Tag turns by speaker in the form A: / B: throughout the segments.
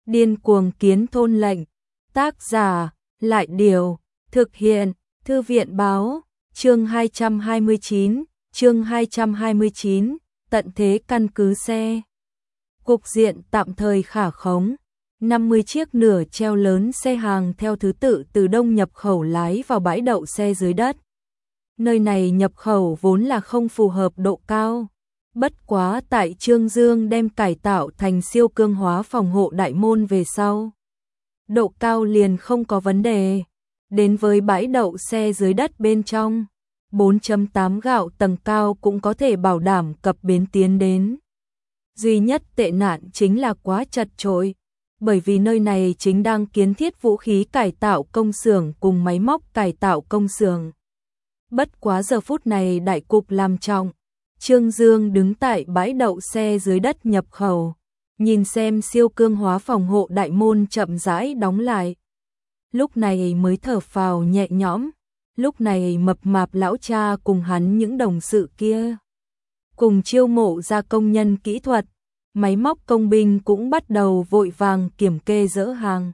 A: Điên cuồng kiến thôn lệnh. Tác giả, Lại Điều, thực hiện, Thư viện Báo, chương 229, tận thế căn cứ xe. Cục diện tạm thời khả khống, 50 chiếc nửa treo lớn xe hàng theo thứ tự từ đông nhập khẩu lái vào bãi đậu xe dưới đất. Nơi này nhập khẩu vốn là không phù hợp độ cao. Bất quá tại Trương Dương đem cải tạo thành siêu cương hóa phòng hộ đại môn về sau. Độ cao liền không có vấn đề. Đến với bãi đậu xe dưới đất bên trong, 4.8 gạo tầng cao cũng có thể bảo đảm cập bến tiến đến. Duy nhất tệ nạn chính là quá chật chội, bởi vì nơi này chính đang kiến thiết vũ khí cải tạo công xưởng cùng máy móc cải tạo công xưởng. Bất quá giờ phút này đại cục làm trọng, Trương Dương đứng tại bãi đậu xe dưới đất nhập khẩu, nhìn xem siêu cương hóa phòng hộ đại môn chậm rãi đóng lại. Lúc này mới thở phào nhẹ nhõm, lúc này mập mạp lão cha cùng hắn những đồng sự kia, cùng chiêu mộ ra công nhân kỹ thuật, máy móc công binh cũng bắt đầu vội vàng kiểm kê dỡ hàng.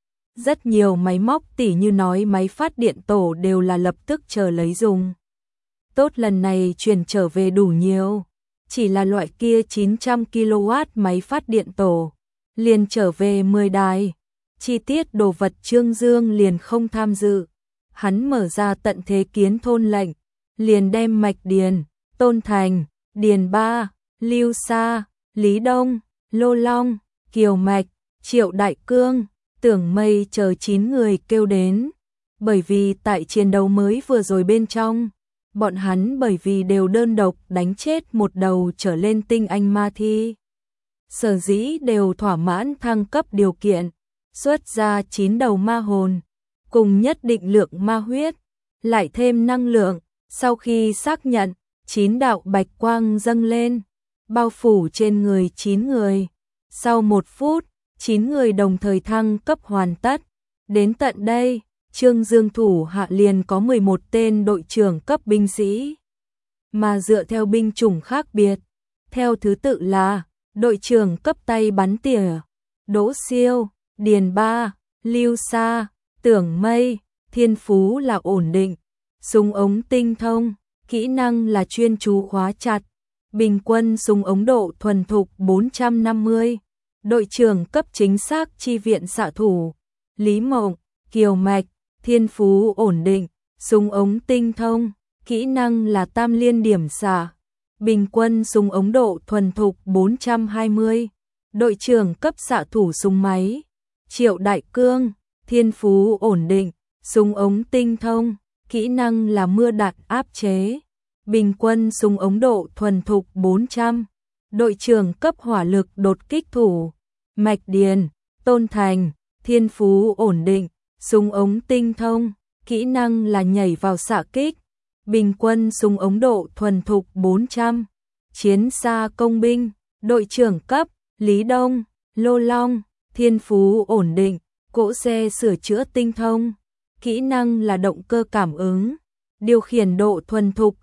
A: Rất nhiều máy móc tỉ như nói máy phát điện tổ đều là lập tức chờ lấy dùng. Tốt lần này chuyển trở về đủ nhiều, chỉ là loại kia 900 kW máy phát điện tổ, liền trở về 10 đài. Chi tiết đồ vật Trương Dương liền không tham dự, hắn mở ra tận thế kiến thôn lệnh, liền đem Mạch Điền, Tôn Thành, Điền Ba, Lưu Sa, Lý Đông, Lô Long, Kiều Mạch, Triệu Đại Cương, Tưởng Mây chờ 9 người kêu đến, bởi vì tại chiến đấu mới vừa rồi bên trong, bọn hắn bởi vì đều đơn độc đánh chết một đầu trở lên tinh anh ma thi. Sở dĩ đều thỏa mãn thăng cấp điều kiện, xuất ra 9 đầu ma hồn, cùng nhất định lượng ma huyết, lại thêm năng lượng, sau khi xác nhận, 9 đạo bạch quang dâng lên, bao phủ trên người 9 người. Sau 1 phút, 9 người đồng thời thăng cấp hoàn tất. Đến tận đây, Trương Dương thủ hạ liền có 11 tên đội trưởng cấp binh sĩ. Mà dựa theo binh chủng khác biệt, theo thứ tự là đội trưởng cấp tay bắn tỉa, Đỗ Siêu, Điền Ba, Lưu Sa, Tưởng Mây, thiên phú là ổn định, súng ống tinh thông, kỹ năng là chuyên chú khóa chặt, bình quân súng ống độ thuần thục 450. Đội trưởng cấp chính xác chi viện xạ thủ, Lý Mộng, Kiều Mạch, thiên phú ổn định, súng ống tinh thông, kỹ năng là tam liên điểm xạ, bình quân súng ống độ thuần thục 420. Đội trưởng cấp xạ thủ súng máy, Triệu Đại Cương, thiên phú ổn định, súng ống tinh thông, kỹ năng là mưa đạn áp chế, bình quân súng ống độ thuần thục 400. Đội trưởng cấp hỏa lực đột kích thủ, Mạch Điền, Tôn Thành, thiên phú ổn định, súng ống tinh thông, kỹ năng là nhảy vào xạ kích, bình quân súng ống độ thuần thục 400. Chiến xa công binh, đội trưởng cấp, Lý Đông, Lô Long, thiên phú ổn định, cỗ xe sửa chữa tinh thông, kỹ năng là động cơ cảm ứng, điều khiển độ thuần thục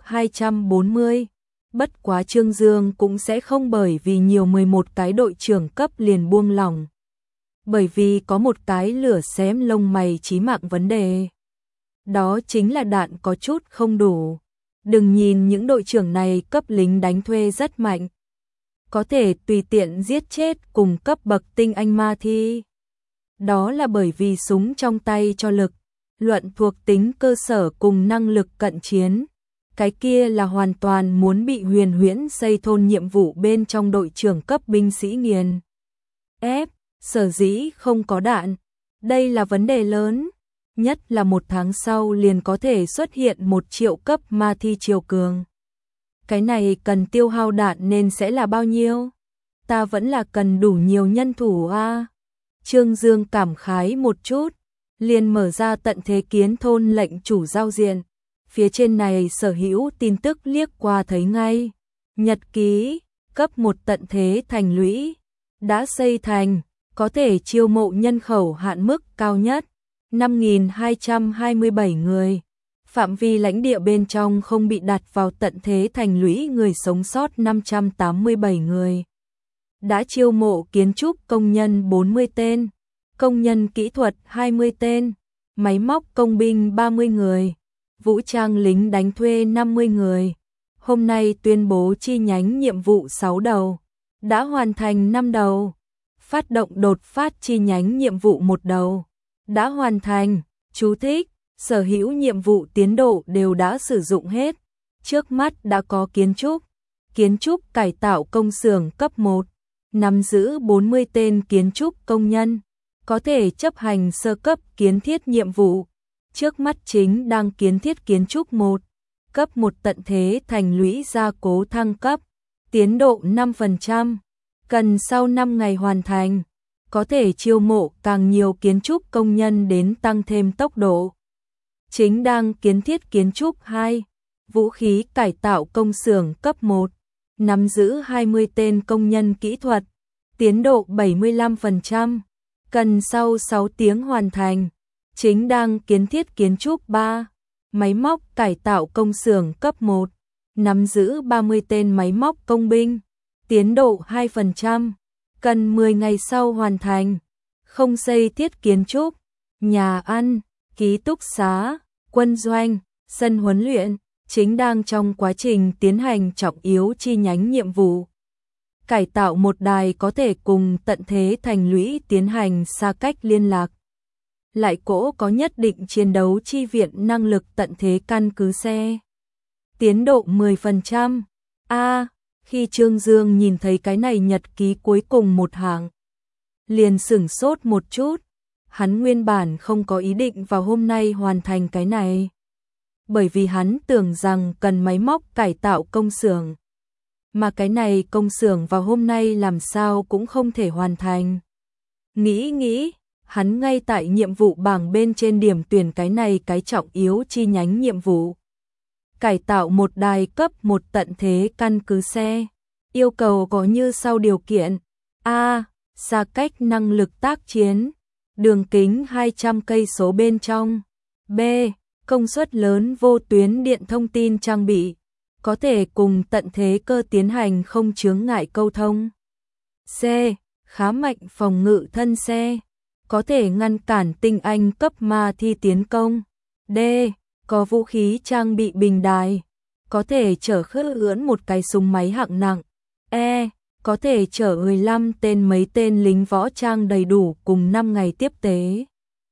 A: 240. Bất quá Trương Dương cũng sẽ không bởi vì nhiều 11 cái đội trưởng cấp liền buông lỏng. Bởi vì có một cái lửa xém lông mày chí mạng vấn đề. Đó chính là đạn có chút không đủ. Đừng nhìn những đội trưởng này cấp lính đánh thuê rất mạnh, có thể tùy tiện giết chết cùng cấp bậc tinh anh ma thi. Đó là bởi vì súng trong tay cho lực, luận thuộc tính cơ sở cùng năng lực cận chiến. Cái kia là hoàn toàn muốn bị Huyền Huyễn xây thôn nhiệm vụ bên trong đội trưởng cấp binh sĩ nghiền ép, sở dĩ không có đạn. Đây là vấn đề lớn, nhất là 1 tháng sau liền có thể xuất hiện 1 triệu cấp ma thi triều cường. Cái này cần tiêu hao đạn nên sẽ là bao nhiêu? Ta vẫn là cần đủ nhiều nhân thủ a. Trương Dương cảm khái một chút, liền mở ra tận thế kiến thôn lệnh chủ giao diện. Phía trên này sở hữu tin tức liếc qua thấy ngay. Nhật ký, cấp 1 tận thế thành lũy, đã xây thành, có thể chiêu mộ nhân khẩu hạn mức cao nhất, 5.227 người. Phạm vi lãnh địa bên trong không bị đặt vào tận thế thành lũy người sống sót 587 người. đã chiêu mộ kiến trúc công nhân 40 tên, công nhân kỹ thuật 20 tên, máy móc công binh 30 người, vũ trang lính đánh thuê 50 người. Hôm nay tuyên bố chi nhánh nhiệm vụ 6 đầu, đã hoàn thành 5 đầu. Phát động đột phát chi nhánh nhiệm vụ 1 đầu, đã hoàn thành. Chú thích: sở hữu nhiệm vụ tiến độ đều đã sử dụng hết. Trước mắt đã có kiến trúc cải tạo công xưởng cấp 1, nắm giữ 40 tên kiến trúc công nhân, có thể chấp hành sơ cấp kiến thiết nhiệm vụ. Trước mắt chính đang kiến thiết kiến trúc 1, cấp 1 tận thế thành lũy gia cố thăng cấp, tiến độ 5%, cần sau 5 ngày hoàn thành, có thể chiêu mộ càng nhiều kiến trúc công nhân đến tăng thêm tốc độ. Chính đang kiến thiết kiến trúc 2, vũ khí cải tạo công xưởng cấp 1, nắm giữ 20 tên công nhân kỹ thuật, tiến độ 75%, cần sau 6 tiếng hoàn thành. Chính đang kiến thiết kiến trúc 3, máy móc cải tạo công xưởng cấp 1, nắm giữ 30 tên máy móc công binh, tiến độ 2%, cần 10 ngày sau hoàn thành. Không xây thiết kiến trúc, nhà ăn, ký túc xá, quân doanh, sân huấn luyện, chính đang trong quá trình tiến hành trọng yếu chi nhánh nhiệm vụ. Cải tạo một đài có thể cùng tận thế thành lũy tiến hành xa cách liên lạc. Lại cỗ có nhất định chiến đấu chi viện năng lực tận thế căn cứ xe. Tiến độ 10%. Khi Trương Dương nhìn thấy cái này nhật ký cuối cùng một hàng, liền sửng sốt một chút. Hắn nguyên bản không có ý định vào hôm nay hoàn thành cái này, bởi vì hắn tưởng rằng cần máy móc cải tạo công xưởng, mà cái này công xưởng vào hôm nay làm sao cũng không thể hoàn thành. Nghĩ, hắn ngay tại nhiệm vụ bảng bên trên điểm tuyển cái này cái trọng yếu chi nhánh nhiệm vụ. Cải tạo một đài cấp 1 tận thế căn cứ xe. Yêu cầu có như sau điều kiện: A. Xa cách năng lực tác chiến, đường kính 200 cây số bên trong. B. Công suất lớn vô tuyến điện thông tin trang bị, có thể cùng tận thế cơ tiến hành không chướng ngại câu thông. C. Khá mạnh phòng ngự thân xe, có thể ngăn cản tinh anh cấp ma thi tiến công. D. Có vũ khí trang bị bình đài, có thể chở khớp ưỡn một cái súng máy hạng nặng. E. Có thể chở 15 tên mấy tên lính võ trang đầy đủ cùng 5 ngày tiếp tế.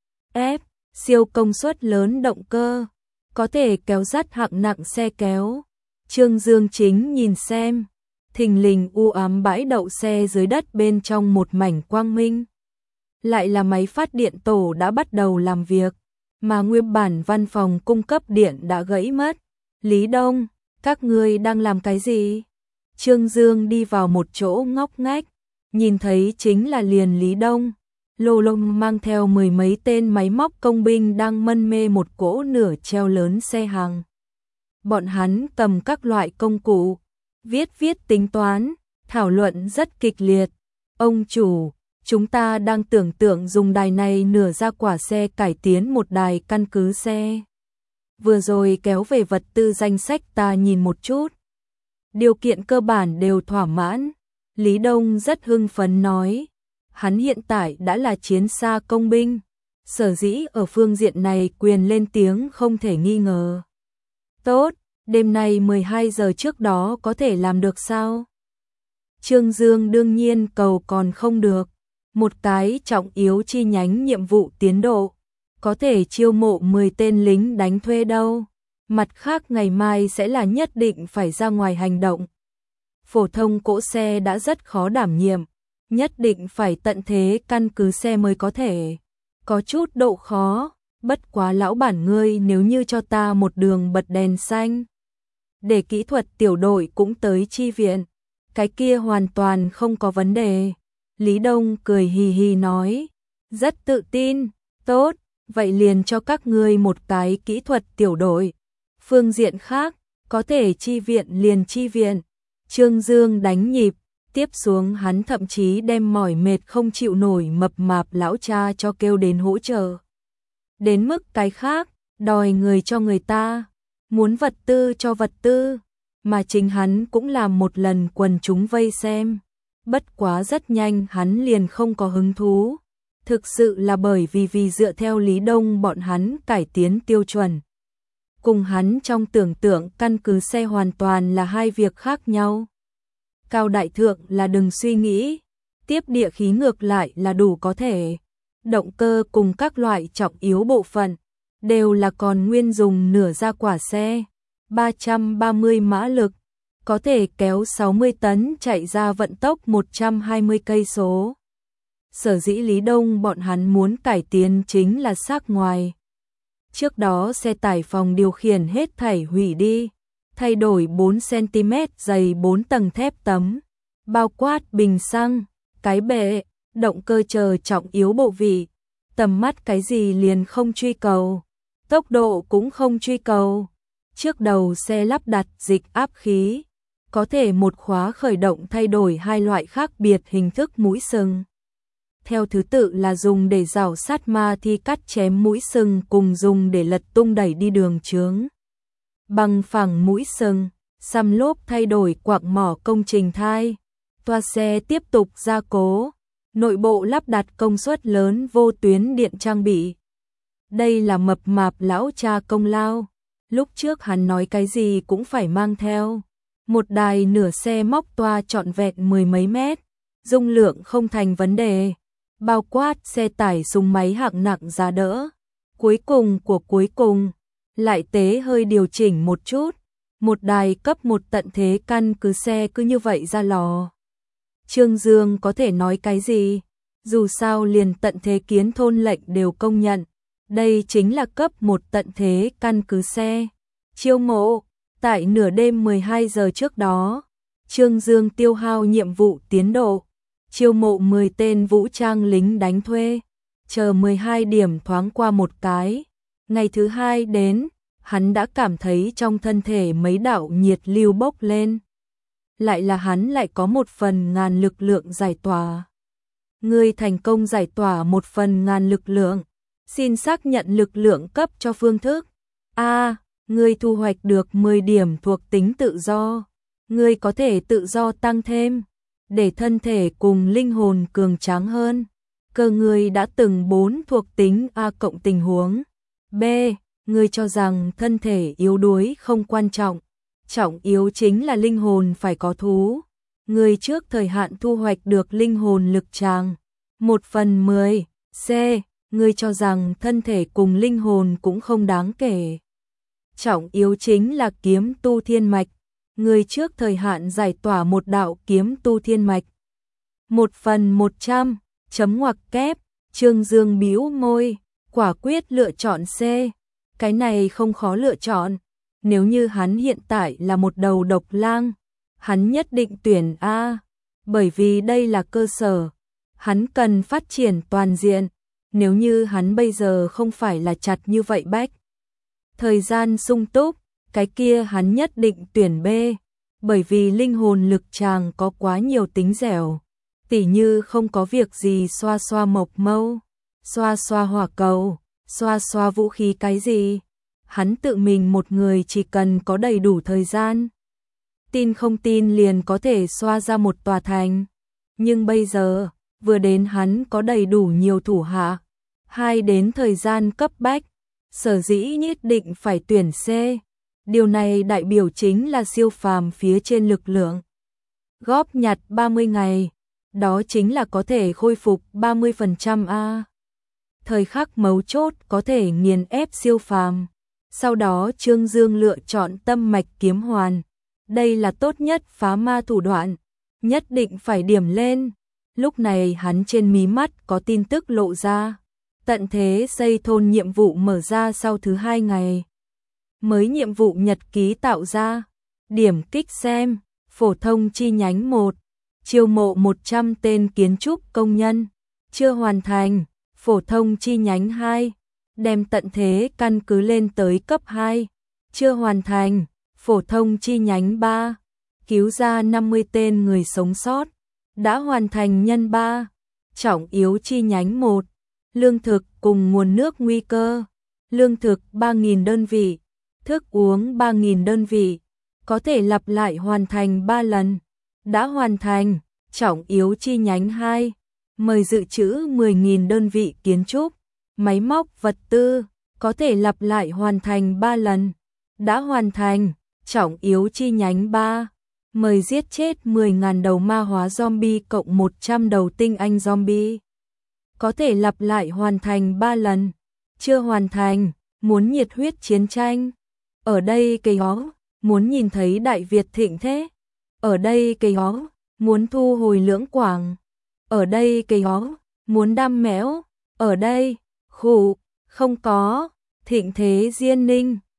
A: F. Siêu công suất lớn động cơ, có thể kéo dắt hạng nặng xe kéo. Trương Dương chính nhìn xem, thình lình u ám bãi đậu xe dưới đất bên trong một mảnh quang minh. Lại là máy phát điện tổ đã bắt đầu làm việc, mà nguyên bản văn phòng cung cấp điện đã gãy mất. Lý Đông, các ngươi đang làm cái gì? Trương Dương đi vào một chỗ ngóc ngách, nhìn thấy chính là liền Lý Đông. Lô Lông mang theo 10 mấy tên máy móc công binh đang mân mê một cỗ nửa treo lớn xe hàng. Bọn hắn cầm các loại công cụ, viết tính toán, thảo luận rất kịch liệt. Ông chủ, chúng ta đang tưởng tượng dùng đài này nửa ra quả xe cải tiến một đài căn cứ xe. Vừa rồi kéo về vật tư danh sách ta nhìn một chút. Điều kiện cơ bản đều thỏa mãn. Lý Đông rất hưng phấn nói. Hắn hiện tại đã là chiến xa công binh, sở dĩ ở phương diện này quyền lên tiếng không thể nghi ngờ. Tốt, đêm nay 12 giờ trước đó có thể làm được sao? Trương Dương đương nhiên cầu còn không được. Một cái trọng yếu chi nhánh nhiệm vụ tiến độ, có thể chiêu mộ 10 tên lính đánh thuê đâu. Mặt khác ngày mai sẽ là nhất định phải ra ngoài hành động. Phổ thông cỗ xe đã rất khó đảm nhiệm, nhất định phải tận thế căn cứ xe mới có thể. Có chút độ khó, bất quá lão bản ngươi nếu như cho ta một đường bật đèn xanh, để kỹ thuật tiểu đội cũng tới chi viện, cái kia hoàn toàn không có vấn đề. Lý Đông cười hì hì nói, rất tự tin. Tốt, vậy liền cho các ngươi một cái kỹ thuật tiểu đội. Phương diện khác, có thể chi viện liền chi viện. Trương Dương đánh nhịp, tiếp xuống hắn thậm chí đem mỏi mệt không chịu nổi mập mạp lão cha cho kêu đến hỗ trợ. Đến mức cái khác, đòi người cho người ta, muốn vật tư cho vật tư, mà chính hắn cũng làm một lần quần chúng vây xem. Bất quá rất nhanh hắn liền không có hứng thú. Thực sự là bởi vì dựa theo Lý Đông bọn hắn cải tiến tiêu chuẩn. Cùng hắn trong tưởng tượng căn cứ xe hoàn toàn là hai việc khác nhau. Cao đại thượng là đừng suy nghĩ, tiếp địa khí ngược lại là đủ có thể. Động cơ cùng các loại trọng yếu bộ phận đều là còn nguyên dùng nửa gia quả xe, 330 mã lực, có thể kéo 60 tấn chạy ra vận tốc 120 cây số. Sở dĩ Lý Đông bọn hắn muốn cải tiến chính là xác ngoài. Trước đó xe tải phòng điều khiển hết thảy hủy đi, thay đổi 4 cm dày 4 tầng thép tấm, bao quát bình xăng, cái bệ, động cơ chờ trọng yếu bộ vị, tầm mắt cái gì liền không truy cầu, tốc độ cũng không truy cầu. Trước đầu xe lắp đặt dịch áp khí, có thể một khóa khởi động thay đổi hai loại khác biệt hình thức mũi sừng. Theo thứ tự là dùng để rào sát ma thi cắt chém mũi sừng cùng dùng để lật tung đẩy đi đường chướng. Bằng phẳng mũi sừng, xăm lốp thay đổi quặng mỏ công trình thai. Toa xe tiếp tục gia cố, nội bộ lắp đặt công suất lớn vô tuyến điện trang bị. Đây là mập mạp lão cha công lao. Lúc trước hắn nói cái gì cũng phải mang theo. Một đài nửa xe móc toa trọn vẹn 10 mấy mét, dung lượng không thành vấn đề. Bao quát xe tải súng máy hạng nặng giá đỡ. Cuối cùng, lại tế hơi điều chỉnh một chút. Một đài cấp 1 tận thế căn cứ xe cứ như vậy ra lò. Trương Dương có thể nói cái gì? Dù sao liền tận thế kiến thôn lệnh đều công nhận. Đây chính là cấp 1 tận thế căn cứ xe. Chiêu mộ, tại nửa đêm 12 giờ trước đó, Trương Dương tiêu hao nhiệm vụ tiến độ. Chiêu mộ 10 tên vũ trang lính đánh thuê. Chờ 12 điểm thoáng qua một cái. Ngày thứ hai đến, hắn đã cảm thấy trong thân thể mấy đạo nhiệt lưu bốc lên. Lại là hắn lại có 1/1000 lực lượng giải tỏa. Ngươi thành công giải tỏa 1/1000 lực lượng. Xin xác nhận lực lượng cấp cho phương thức. A. Ngươi thu hoạch được 10 điểm thuộc tính tự do. Ngươi có thể tự do tăng thêm, để thân thể cùng linh hồn cường tráng hơn. Cơ ngươi đã từng 4 thuộc tính A cộng tình huống. B. Ngươi cho rằng thân thể yếu đuối không quan trọng. Trọng yếu chính là linh hồn phải có thú. Ngươi trước thời hạn thu hoạch được linh hồn lực tràng 1/10. C. Ngươi cho rằng thân thể cùng linh hồn cũng không đáng kể. Trọng yếu chính là kiếm tu thiên mạch. Ngươi trước thời hạn giải tỏa một đạo kiếm tu thiên mạch. 1/100, chấm ngoặc kép, Trương Dương bĩu môi, quả quyết lựa chọn C. Cái này không khó lựa chọn. Nếu như hắn hiện tại là một đầu độc lang, hắn nhất định tuyển A. Bởi vì đây là cơ sở. Hắn cần phát triển toàn diện. Nếu như hắn bây giờ không phải là chặt như vậy bách thời gian sung túc, cái kia hắn nhất định tuyển B. Bởi vì linh hồn lực chàng có quá nhiều tính dẻo. Tỉ như không có việc gì xoa xoa mộc mâu, xoa xoa hỏa cầu, xoa xoa vũ khí cái gì. Hắn tự mình một người chỉ cần có đầy đủ thời gian. Tin không tin liền có thể xoa ra một tòa thành. Nhưng bây giờ, vừa đến hắn có đầy đủ nhiều thủ hạ. Hai đến thời gian cấp bách, sở dĩ nhất định phải tuyển C. Điều này đại biểu chính là siêu phàm phía trên lực lượng. Góp nhặt 30 ngày, đó chính là có thể khôi phục 30% A. Thời khắc mấu chốt có thể nghiền ép siêu phàm. Sau đó Trương Dương lựa chọn tâm mạch kiếm hoàn. Đây là tốt nhất phá ma thủ đoạn, nhất định phải điểm lên. Lúc này hắn trên mí mắt có tin tức lộ ra. Tận thế xây thôn nhiệm vụ mở ra sau thứ 2 ngày. Mới nhiệm vụ nhật ký tạo ra. Điểm kích xem, phổ thông chi nhánh 1. Chiêu mộ 100 tên kiến trúc công nhân. Chưa hoàn thành, phổ thông chi nhánh 2. Đem tận thế căn cứ lên tới cấp 2. Chưa hoàn thành, phổ thông chi nhánh 3. Cứu ra 50 tên người sống sót. Đã hoàn thành nhân 3. Trọng yếu chi nhánh 1. Lương thực cùng nguồn nước nguy cơ. Lương thực 3.000 đơn vị. Thức uống 3.000 đơn vị. Có thể lặp lại hoàn thành 3 lần. Đã hoàn thành. trọng yếu chi nhánh 2. Mời dự trữ 10.000 đơn vị kiến trúc, máy móc, vật tư, có thể lặp lại hoàn thành 3 lần. Đã hoàn thành, trọng yếu chi nhánh 3. Mời giết chết 10.000 đầu ma hóa zombie cộng 100 đầu tinh anh zombie. Có thể lặp lại hoàn thành 3 lần. Chưa hoàn thành, muốn nhiệt huyết chiến tranh. Ở đây cây ó, muốn nhìn thấy Đại Việt thịnh thế. Ở đây cây ó, muốn thu hồi Lưỡng Quảng. Ở đây cây ó, muốn đam mẽo. Ở đây, khủ, không có, thịnh thế Diên Ninh.